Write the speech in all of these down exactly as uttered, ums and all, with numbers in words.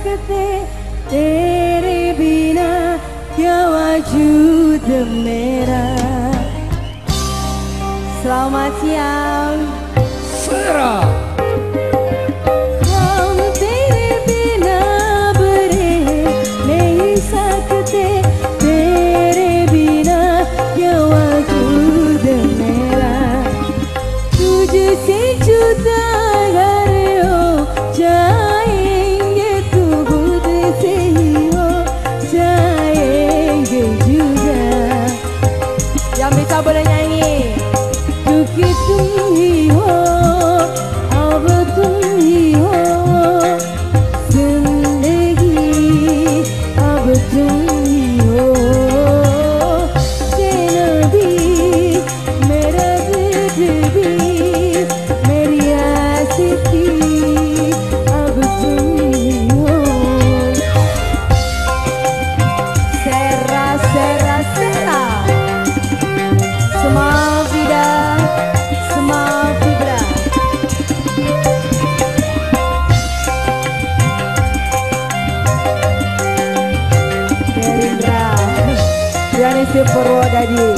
सकते तेरे बिना क्या वजूद मेरा. Selamat siang. Sera. हम तेरे बिना बरे नहीं सकते तेरे बिना क्या वजूद मेरा. तुझसे जुदा अगर हो जाएंगे तू खुद से ही हो जाएंगे जुदा. Yang bisa boleh nyanyi. क्योंकि तुम ही हो अब तुम ही हो जिंदगी अब तुम ही हो. चैन भी मेरा दिल भी मेरी आशिकी अब तुम ही हो. Sera Sera Sera Semua vida Semua vibra. Gerindra Yani Purwodadi.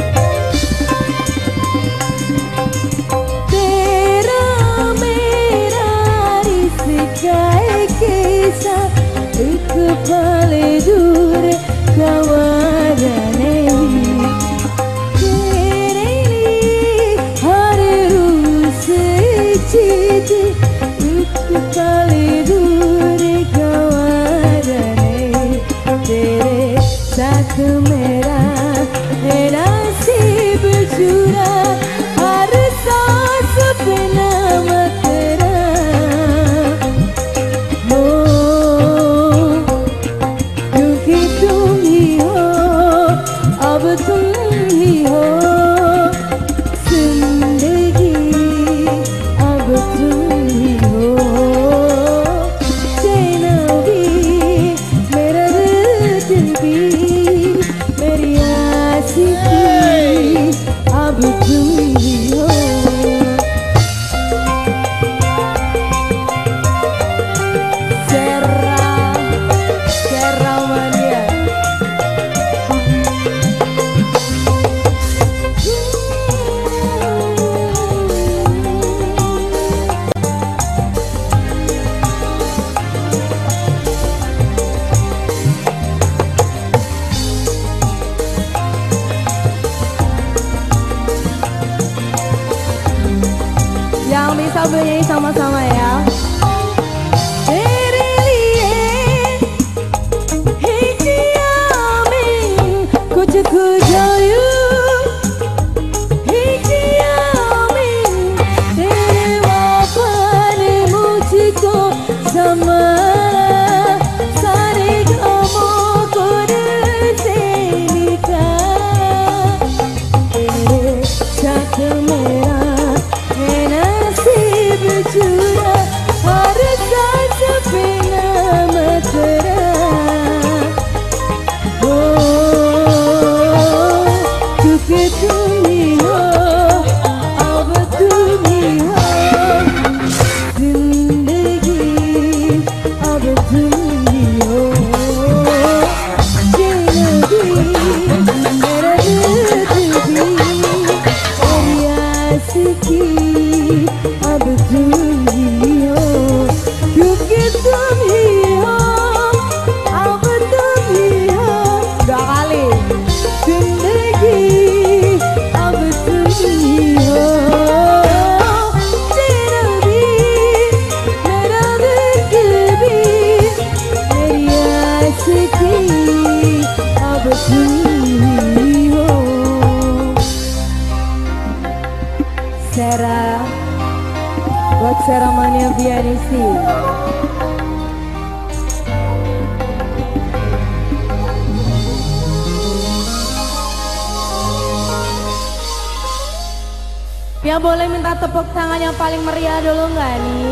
Tera mera riska ek ऐसा एक पल दूर गवारा नहीं. तेरे लिए हर रोज चीज एक पल दूर गवारा नहीं. तेरे साथ मेरा है नसीब जुड़ा हर सांस पे नाम तेरा. हो क्योंकि तुम ही हो अब तुम ही हो जिंदगी अब तुम ही हो. चैन भी मेरा दिल भी मेरी आशिकी अब तुम ही हो. Serra Serra Mania. Yang bisa bernyanyi sama-sama ya. तेरे लिए ही जिया मैं कुछ खुजायूं ही जिया मैं. तेरे वफा ने मुझको संभाला सारे गमों को दिल से निकाला. तेरे साथ मेरा है नसीब जुड़ा हर सांस पे नाम तेरा. हो क्योंकि तुम ही हो अब तुम ही हो जिंदगी अब तुम ही हो. जिंदगी मेरा दिल भी मेरी आशिकी अब तुम ही हो. क्योंकि तुम ही हो अब तुम ही हो. Dua kali. जिंदगी अब तुम ही हो. तेरा भी मेरा दिल भी मेरी आशिकी अब तुम ही हो. Sera buat Sera Mania Bianisi. Yang boleh minta tepuk tangan yang paling meriah dulu nggak nih?